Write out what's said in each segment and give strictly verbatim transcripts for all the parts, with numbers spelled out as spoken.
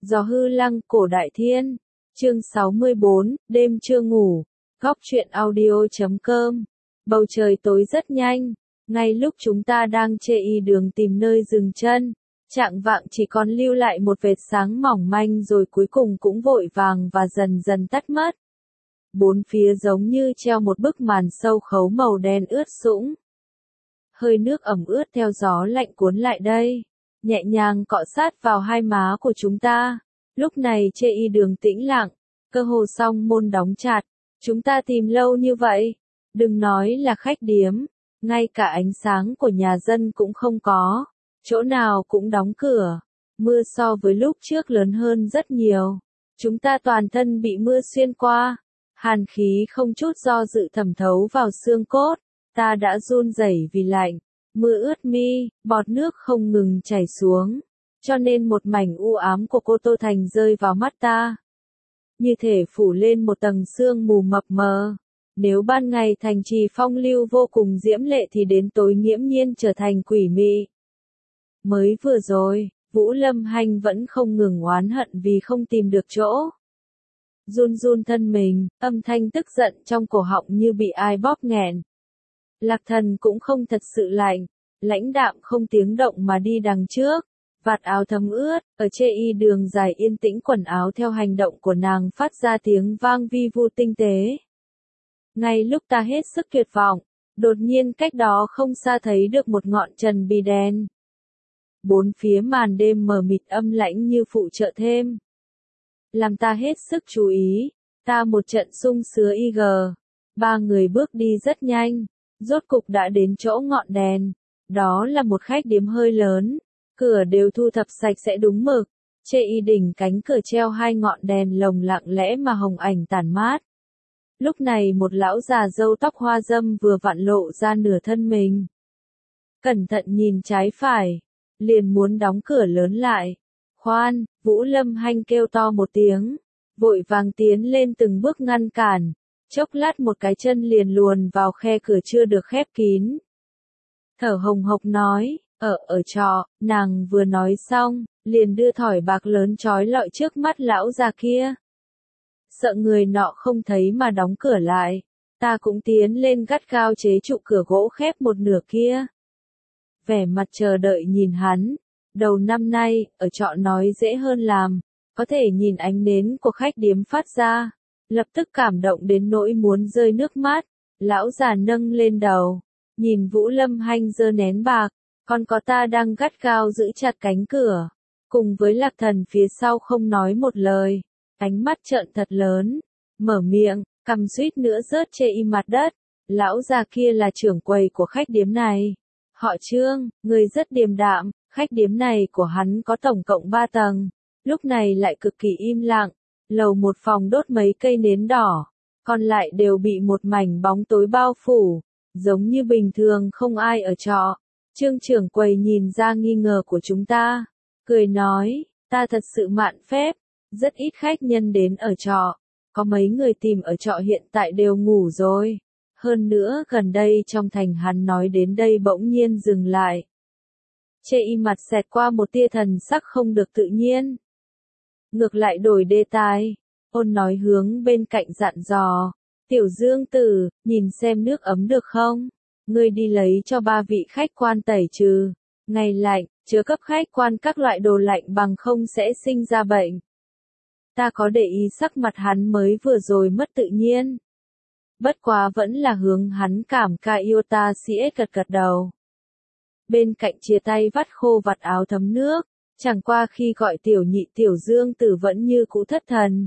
Gió hư lăng, cổ đại thiên. Chương sáu mươi bốn, đêm chưa ngủ. Góc truyện audio chấm com. Bầu trời tối rất nhanh. Ngay lúc chúng ta đang chê y đường tìm nơi dừng chân, chạng vạng chỉ còn lưu lại một vệt sáng mỏng manh rồi cuối cùng cũng vội vàng và dần dần tắt mất. Bốn phía giống như treo một bức màn sâu khấu màu đen ướt sũng. Hơi nước ẩm ướt theo gió lạnh cuốn lại đây, nhẹ nhàng cọ sát vào hai má của chúng ta. Lúc này chê y đường tĩnh lặng, cơ hồ song môn đóng chặt. Chúng ta tìm lâu như vậy, đừng nói là khách điếm, ngay cả ánh sáng của nhà dân cũng không có, chỗ nào cũng đóng cửa. Mưa so với lúc trước lớn hơn rất nhiều. Chúng ta toàn thân bị mưa xuyên qua, hàn khí không chút do dự thẩm thấu vào xương cốt. Ta đã run rẩy vì lạnh, mưa ướt mi, bọt nước không ngừng chảy xuống, cho nên một mảnh u ám của Cô Tô Thành rơi vào mắt ta, như thể phủ lên một tầng sương mù mập mờ. Nếu ban ngày thành trì phong lưu vô cùng diễm lệ thì đến tối nghiễm nhiên trở thành quỷ mị. Mới vừa rồi, Vũ Lâm Hanh vẫn không ngừng oán hận vì không tìm được chỗ. Run run thân mình, âm thanh tức giận trong cổ họng như bị ai bóp nghẹn. Lạc Thần cũng không thật sự lạnh, lãnh đạm không tiếng động mà đi đằng trước, vạt áo thấm ướt, ở chê y đường dài yên tĩnh quần áo theo hành động của nàng phát ra tiếng vang vi vu tinh tế. Ngay lúc ta hết sức tuyệt vọng, đột nhiên cách đó không xa thấy được một ngọn trần bì đèn. Bốn phía màn đêm mờ mịt âm lãnh như phụ trợ thêm. Làm ta hết sức chú ý, ta một trận sung sứa y gờ. Ba người bước đi rất nhanh, rốt cục đã đến chỗ ngọn đèn. Đó là một khách điếm hơi lớn, cửa đều thu thập sạch sẽ đúng mực. Chê y đỉnh cánh cửa treo hai ngọn đèn lồng lặng lẽ mà hồng ảnh tản mát. Lúc này một lão già râu tóc hoa râm vừa vặn lộ ra nửa thân mình. Cẩn thận nhìn trái phải, liền muốn đóng cửa lớn lại. Khoan, Vũ Lâm Hanh kêu to một tiếng, vội vàng tiến lên từng bước ngăn cản. Chốc lát một cái chân liền luồn vào khe cửa chưa được khép kín. Thở hồng hộc nói, ở ở trọ, nàng vừa nói xong, liền đưa thỏi bạc lớn trói lọi trước mắt lão già kia. Sợ người nọ không thấy mà đóng cửa lại, ta cũng tiến lên gắt gao chế trụ cửa gỗ khép một nửa kia. Vẻ mặt chờ đợi nhìn hắn, đầu năm nay, ở trọ nói dễ hơn làm, có thể nhìn ánh nến của khách điếm phát ra, lập tức cảm động đến nỗi muốn rơi nước mắt. Lão già nâng lên đầu, nhìn Vũ Lâm Hanh giơ nén bạc, còn có ta đang gắt gao giữ chặt cánh cửa, cùng với Lạc Thần phía sau không nói một lời. Ánh mắt trợn thật lớn, mở miệng, cằm suýt nữa rớt chê y mặt đất. Lão già kia là trưởng quầy của khách điếm này. Họ Trương, người rất điềm đạm, khách điếm này của hắn có tổng cộng ba tầng, lúc này lại cực kỳ im lặng. Lầu một phòng đốt mấy cây nến đỏ, còn lại đều bị một mảnh bóng tối bao phủ, giống như bình thường không ai ở trọ. Trương trưởng quầy nhìn ra nghi ngờ của chúng ta, cười nói, ta thật sự mạn phép. Rất ít khách nhân đến ở trọ, có mấy người tìm ở trọ hiện tại đều ngủ rồi. Hơn nữa gần đây trong thành hắn nói đến đây bỗng nhiên dừng lại. Chê y mặt xẹt qua một tia thần sắc không được tự nhiên. Ngược lại đổi đề tài, ôn nói hướng bên cạnh dặn dò, Tiểu Dương Tử, nhìn xem nước ấm được không? Ngươi đi lấy cho ba vị khách quan tẩy trừ. Ngày lạnh, chứa cấp khách quan các loại đồ lạnh bằng không sẽ sinh ra bệnh. Ta có để ý sắc mặt hắn mới vừa rồi mất tự nhiên. Bất quá vẫn là hướng hắn cảm ca yêu ta si ết gật gật đầu. Bên cạnh chia tay vắt khô vạt áo thấm nước, chẳng qua khi gọi tiểu nhị Tiểu Dương Tử vẫn như cũ thất thần.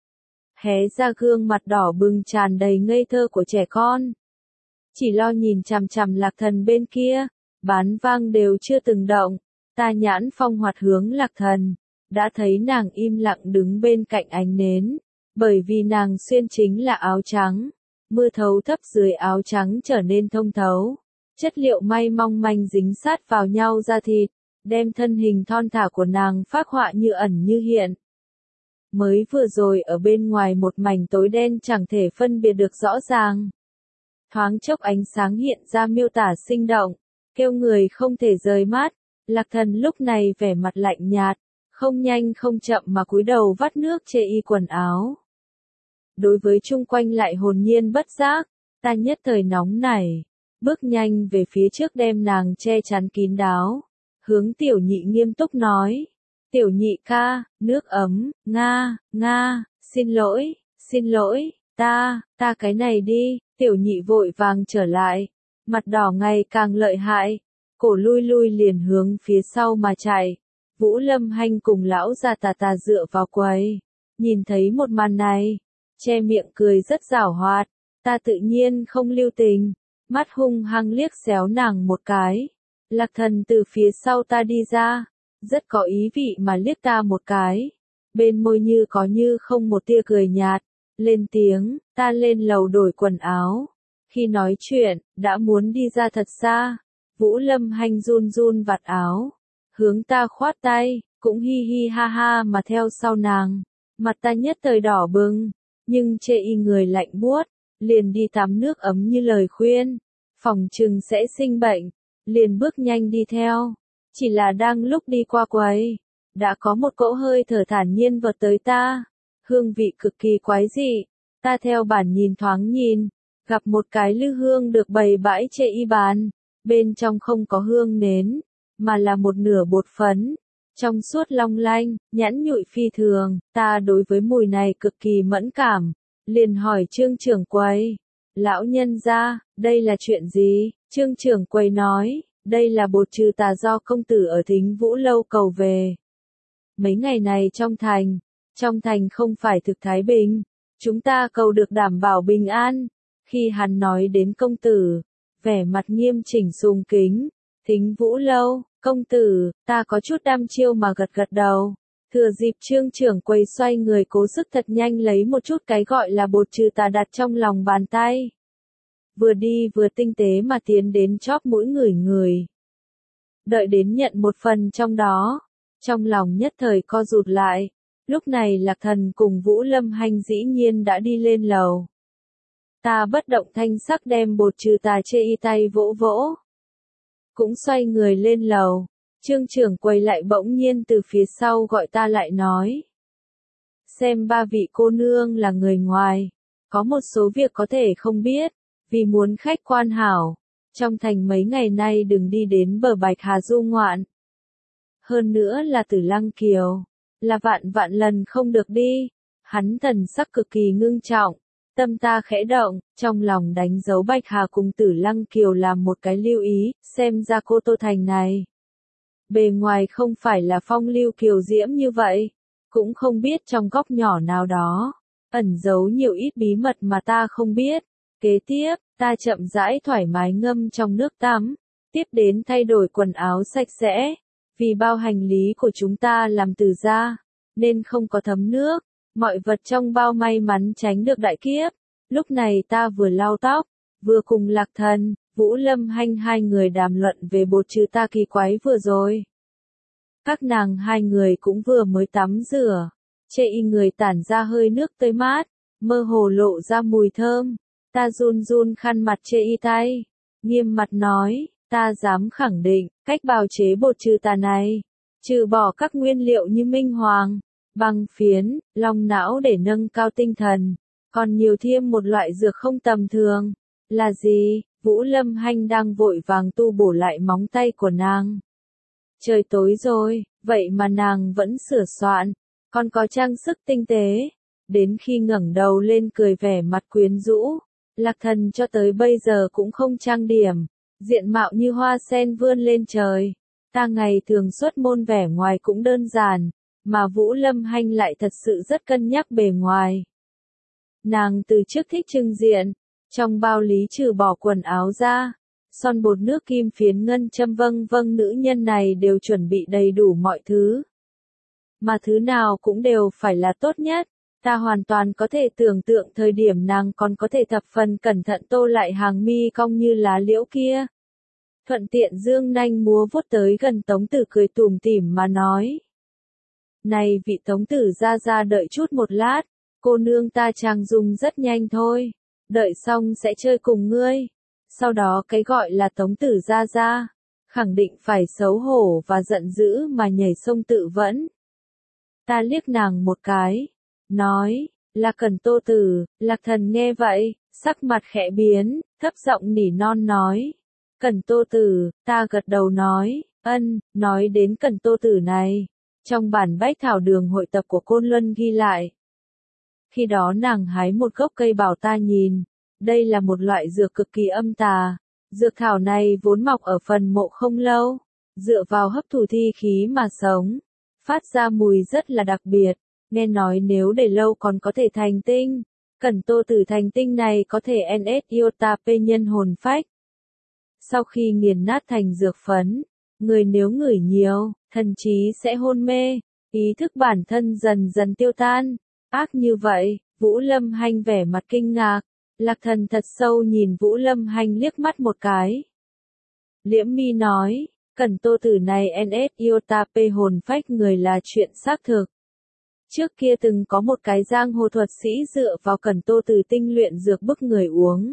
Hé ra gương mặt đỏ bừng tràn đầy ngây thơ của trẻ con. Chỉ lo nhìn chằm chằm Lạc Thần bên kia, bán vang đều chưa từng động. Ta nhãn phong hoạt hướng Lạc Thần, đã thấy nàng im lặng đứng bên cạnh ánh nến, bởi vì nàng xuyên chính là áo trắng, mưa thấu thấp dưới áo trắng trở nên thông thấu, chất liệu may mong manh dính sát vào nhau da thịt, đem thân hình thon thả của nàng phác họa như ẩn như hiện. Mới vừa rồi ở bên ngoài một mảnh tối đen chẳng thể phân biệt được rõ ràng. Thoáng chốc ánh sáng hiện ra miêu tả sinh động, kêu người không thể rời mắt. Lạc Thần lúc này vẻ mặt lạnh nhạt, không nhanh không chậm mà cúi đầu vắt nước chê y quần áo. Đối với chung quanh lại hồn nhiên bất giác, ta nhất thời nóng nảy, bước nhanh về phía trước đem nàng che chắn kín đáo, hướng tiểu nhị nghiêm túc nói, tiểu nhị ca, nước ấm, nga, nga, xin lỗi, xin lỗi, ta, ta cái này đi, tiểu nhị vội vàng trở lại, mặt đỏ ngày càng lợi hại, cổ lui lui liền hướng phía sau mà chạy. Vũ Lâm Hanh cùng lão già tà tà dựa vào quầy, nhìn thấy một màn này, che miệng cười rất giảo hoạt, ta tự nhiên không lưu tình, mắt hung hăng liếc xéo nàng một cái. Lạc Thần từ phía sau ta đi ra, rất có ý vị mà liếc ta một cái, bên môi như có như không một tia cười nhạt, lên tiếng, ta lên lầu đổi quần áo. Khi nói chuyện, đã muốn đi ra thật xa, Vũ Lâm Hanh run run vạt áo, hướng ta khoát tay, cũng hi hi ha ha mà theo sau nàng. Mặt ta nhất thời đỏ bừng, nhưng chê y người lạnh buốt, liền đi tắm nước ấm như lời khuyên, phòng chừng sẽ sinh bệnh, liền bước nhanh đi theo. Chỉ là đang lúc đi qua quầy, đã có một cỗ hơi thở thản nhiên vọt tới ta, hương vị cực kỳ quái dị. Ta theo bản nhìn thoáng nhìn, gặp một cái lư hương được bày bãi chê y bàn, bên trong không có hương nến, mà là một nửa bột phấn, trong suốt long lanh, nhẵn nhụi phi thường. Ta đối với mùi này cực kỳ mẫn cảm, liền hỏi Trương trưởng quầy, lão nhân gia, đây là chuyện gì? Trương trưởng quầy nói, đây là bột trừ tà do công tử ở Thính Vũ lâu cầu về. Mấy ngày này trong thành, trong thành không phải thực thái bình, chúng ta cầu được đảm bảo bình an. Khi hắn nói đến công tử, vẻ mặt nghiêm chỉnh sùng kính, Thính Vũ lâu, công tử, ta có chút đăm chiêu mà gật gật đầu. Thừa dịp Trương trưởng quầy xoay người cố sức thật nhanh lấy một chút cái gọi là bột trừ tà đặt trong lòng bàn tay. Vừa đi vừa tinh tế mà tiến đến chóp mũi ngửi ngửi. Đợi đến nhận một phần trong đó, trong lòng nhất thời co rụt lại. Lúc này Lạc Thần cùng Vũ Lâm Hanh dĩ nhiên đã đi lên lầu. Ta bất động thanh sắc đem bột trừ tà chê y tay vỗ vỗ. Cũng xoay người lên lầu. Trương trưởng quầy lại bỗng nhiên từ phía sau gọi ta lại nói. Xem ba vị cô nương là người ngoài, có một số việc có thể không biết, vì muốn khách quan hảo, trong thành mấy ngày nay đừng đi đến bờ Bạch Hà du ngoạn. Hơn nữa là Tử Lăng Kiều, là vạn vạn lần không được đi. Hắn thần sắc cực kỳ ngưng trọng, tâm ta khẽ động, trong lòng đánh dấu Bạch Hà cùng Tử Lăng Kiều làm một cái lưu ý, xem ra cô Tô Thành này. Bề ngoài không phải là phong lưu kiều diễm như vậy, cũng không biết trong góc nhỏ nào đó, ẩn giấu nhiều ít bí mật mà ta không biết. Kế tiếp, ta chậm rãi thoải mái ngâm trong nước tắm, tiếp đến thay đổi quần áo sạch sẽ, vì bao hành lý của chúng ta làm từ da, nên không có thấm nước, mọi vật trong bao may mắn tránh được đại kiếp. Lúc này ta vừa lau tóc, vừa cùng Lạc Thần, Vũ Lâm Hanh hai người đàm luận về bột trừ tà kỳ quái vừa rồi. Các nàng hai người cũng vừa mới tắm rửa, chê y người tản ra hơi nước tươi mát, mơ hồ lộ ra mùi thơm. Ta run run khăn mặt chê y tay, nghiêm mặt nói, ta dám khẳng định, cách bào chế bột trừ tà này, trừ bỏ các nguyên liệu như minh hoàng, băng phiến, long não để nâng cao tinh thần, còn nhiều thêm một loại dược không tầm thường. Là gì? Vũ Lâm Hanh đang vội vàng tu bổ lại móng tay của nàng. Trời tối rồi, vậy mà nàng vẫn sửa soạn, còn có trang sức tinh tế. Đến khi ngẩng đầu lên cười vẻ mặt quyến rũ, Lạc Thần cho tới bây giờ cũng không trang điểm, diện mạo như hoa sen vươn lên trời. Ta ngày thường xuất môn vẻ ngoài cũng đơn giản, mà Vũ Lâm Hanh lại thật sự rất cân nhắc bề ngoài. Nàng từ trước thích trưng diện, trong bao lý trừ bỏ quần áo ra, son bột nước kim phiến ngân châm vâng vâng nữ nhân này đều chuẩn bị đầy đủ mọi thứ. Mà thứ nào cũng đều phải là tốt nhất. Ta hoàn toàn có thể tưởng tượng thời điểm nàng còn có thể thập phần cẩn thận tô lại hàng mi cong như lá liễu kia. Thuận tiện dương nanh múa vuốt tới gần Tống Tử cười tủm tỉm mà nói. Này vị Tống Tử ra ra đợi chút một lát, cô nương ta trang dung rất nhanh thôi, đợi xong sẽ chơi cùng ngươi. Sau đó cái gọi là Tống Tử ra ra, khẳng định phải xấu hổ và giận dữ mà nhảy sông tự vẫn. Ta liếc nàng một cái, nói, là Cần Tô Tử. Lạc Thần nghe vậy, sắc mặt khẽ biến, thấp giọng nỉ non nói, Cần Tô Tử. Ta gật đầu nói, ân. Nói đến Cần Tô Tử này, trong bản bách thảo đường hội tập của Côn Luân ghi lại. Khi đó nàng hái một gốc cây bảo ta nhìn, đây là một loại dược cực kỳ âm tà. Dược thảo này vốn mọc ở phần mộ không lâu, dựa vào hấp thụ thi khí mà sống, phát ra mùi rất là đặc biệt, nghe nói nếu để lâu còn có thể thành tinh. Cần Tô Tử thành tinh này có thể en ét iota p nhân hồn phách. Sau khi nghiền nát thành dược phấn, người nếu ngửi nhiều, thần trí sẽ hôn mê, ý thức bản thân dần dần tiêu tan. Ác như vậy, Vũ Lâm Hanh vẻ mặt kinh ngạc. Lạc Thần thật sâu nhìn Vũ Lâm Hanh liếc mắt một cái. Liễm Mi nói, Cần Tô Tử này en ét iota p hồn phách người là chuyện xác thực. Trước kia từng có một cái giang hồ thuật sĩ dựa vào Cần Tô Tử tinh luyện dược bức người uống.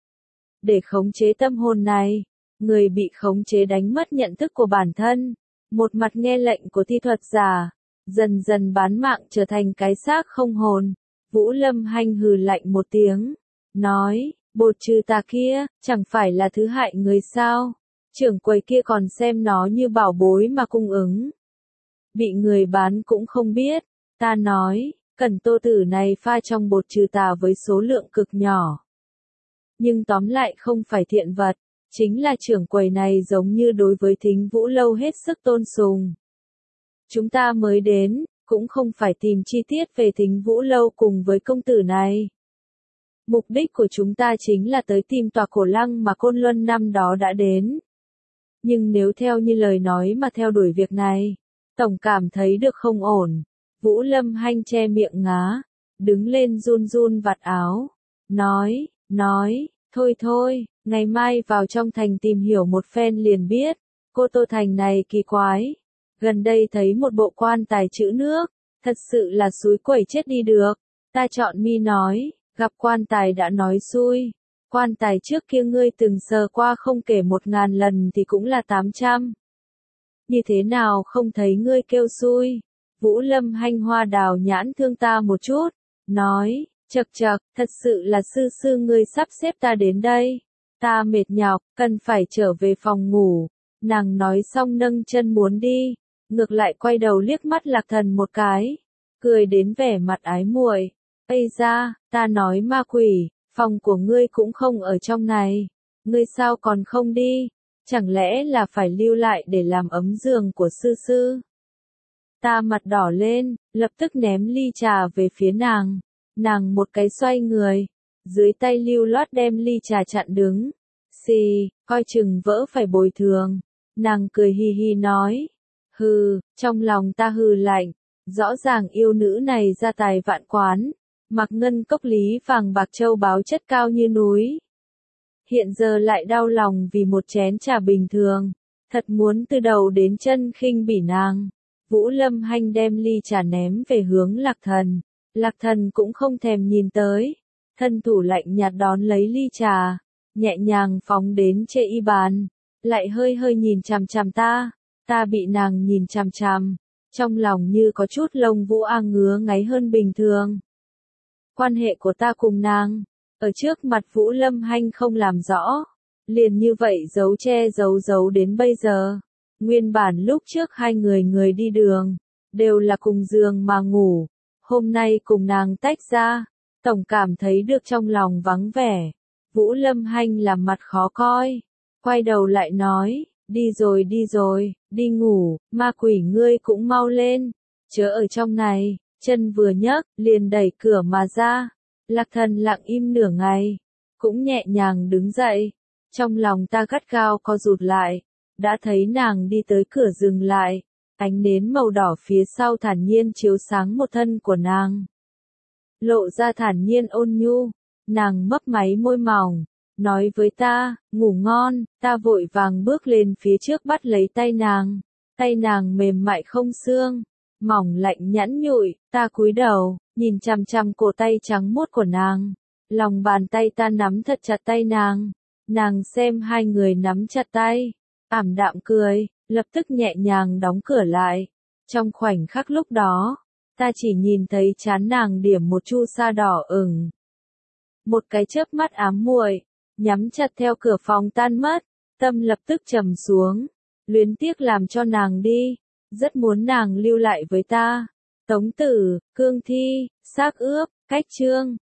Để khống chế tâm hồn này, người bị khống chế đánh mất nhận thức của bản thân, một mặt nghe lệnh của thi thuật giả, dần dần bán mạng trở thành cái xác không hồn. Vũ Lâm Hanh hừ lạnh một tiếng, nói, bột trừ tà kia, chẳng phải là thứ hại người sao? Trưởng quầy kia còn xem nó như bảo bối mà cung ứng. Bị người bán cũng không biết. Ta nói, Cần Tô Tử này pha trong bột trừ tà với số lượng cực nhỏ. Nhưng tóm lại không phải thiện vật, chính là trưởng quầy này giống như đối với Thính Vũ Lâu hết sức tôn sùng. Chúng ta mới đến, cũng không phải tìm chi tiết về Thính Vũ Lâu cùng với công tử này. Mục đích của chúng ta chính là tới tìm tòa cổ lăng mà Côn Luân năm đó đã đến. Nhưng nếu theo như lời nói mà theo đuổi việc này, tổng cảm thấy được không ổn. Vũ Lâm Hanh che miệng ngá, đứng lên run run vạt áo, nói, nói, thôi thôi, ngày mai vào trong thành tìm hiểu một phen liền biết. Cô Tô Thành này kỳ quái, gần đây thấy một bộ quan tài trữ nước, thật sự là xúi quẩy chết đi được. Ta chọn Mi nói, gặp quan tài đã nói xui. Quan tài trước kia ngươi từng sờ qua không kể một ngàn lần thì cũng là tám trăm. Như thế nào không thấy ngươi kêu xui? Vũ Lâm Hanh hoa đào nhãn thương ta một chút, nói, chậc chậc, thật sự là sư sư ngươi sắp xếp ta đến đây. Ta mệt nhọc, cần phải trở về phòng ngủ. Nàng nói xong nâng chân muốn đi, ngược lại quay đầu liếc mắt Lạc Thần một cái, cười đến vẻ mặt ái muội. Ây da, ta nói ma quỷ, phòng của ngươi cũng không ở trong này, ngươi sao còn không đi, chẳng lẽ là phải lưu lại để làm ấm giường của sư sư? Ta mặt đỏ lên, lập tức ném ly trà về phía nàng, nàng một cái xoay người, dưới tay lưu loát đem ly trà chặn đứng, xì, coi chừng vỡ phải bồi thường. Nàng cười hi hi nói, hừ, trong lòng ta hừ lạnh, rõ ràng yêu nữ này gia tài vạn quán, mặc ngân cốc lý vàng bạc châu báu chất cao như núi. Hiện giờ lại đau lòng vì một chén trà bình thường, thật muốn từ đầu đến chân khinh bỉ nàng. Vũ Lâm Hanh đem ly trà ném về hướng Lạc Thần, Lạc Thần cũng không thèm nhìn tới, thân thủ lạnh nhạt đón lấy ly trà, nhẹ nhàng phóng đến trên y bàn, lại hơi hơi nhìn chằm chằm ta, ta bị nàng nhìn chằm chằm, trong lòng như có chút lông vũ a ngứa ngáy hơn bình thường. Quan hệ của ta cùng nàng, ở trước mặt Vũ Lâm Hanh không làm rõ, liền như vậy giấu che giấu giấu đến bây giờ. Nguyên bản lúc trước hai người người đi đường, đều là cùng giường mà ngủ, hôm nay cùng nàng tách ra, tổng cảm thấy được trong lòng vắng vẻ. Vũ Lâm Hanh làm mặt khó coi, quay đầu lại nói, đi rồi đi rồi, đi ngủ, ma quỷ ngươi cũng mau lên, chớ ở trong này. Chân vừa nhấc, liền đẩy cửa mà ra. Lạc Thần lặng im nửa ngày, cũng nhẹ nhàng đứng dậy. Trong lòng ta gắt gao co rụt lại, đã thấy nàng đi tới cửa dừng lại, ánh nến màu đỏ phía sau thản nhiên chiếu sáng một thân của nàng. Lộ ra thản nhiên ôn nhu, nàng mấp máy môi mỏng, nói với ta, ngủ ngon. Ta vội vàng bước lên phía trước bắt lấy tay nàng, tay nàng mềm mại không xương, mỏng lạnh nhẵn nhụi, ta cúi đầu, nhìn chằm chằm cổ tay trắng muốt của nàng, lòng bàn tay ta nắm thật chặt tay nàng, nàng xem hai người nắm chặt tay, ảm đạm cười, lập tức nhẹ nhàng đóng cửa lại. Trong khoảnh khắc lúc đó, Ta chỉ nhìn thấy trán nàng điểm một chu sa đỏ ửng. Một cái chớp mắt ám muội, nhắm chặt theo cửa phòng tan mất, tâm lập tức trầm xuống, luyến tiếc làm cho nàng đi, rất muốn nàng lưu lại với ta. Tống Tử, Cương Thi, Xác Ướp, Cách Chương.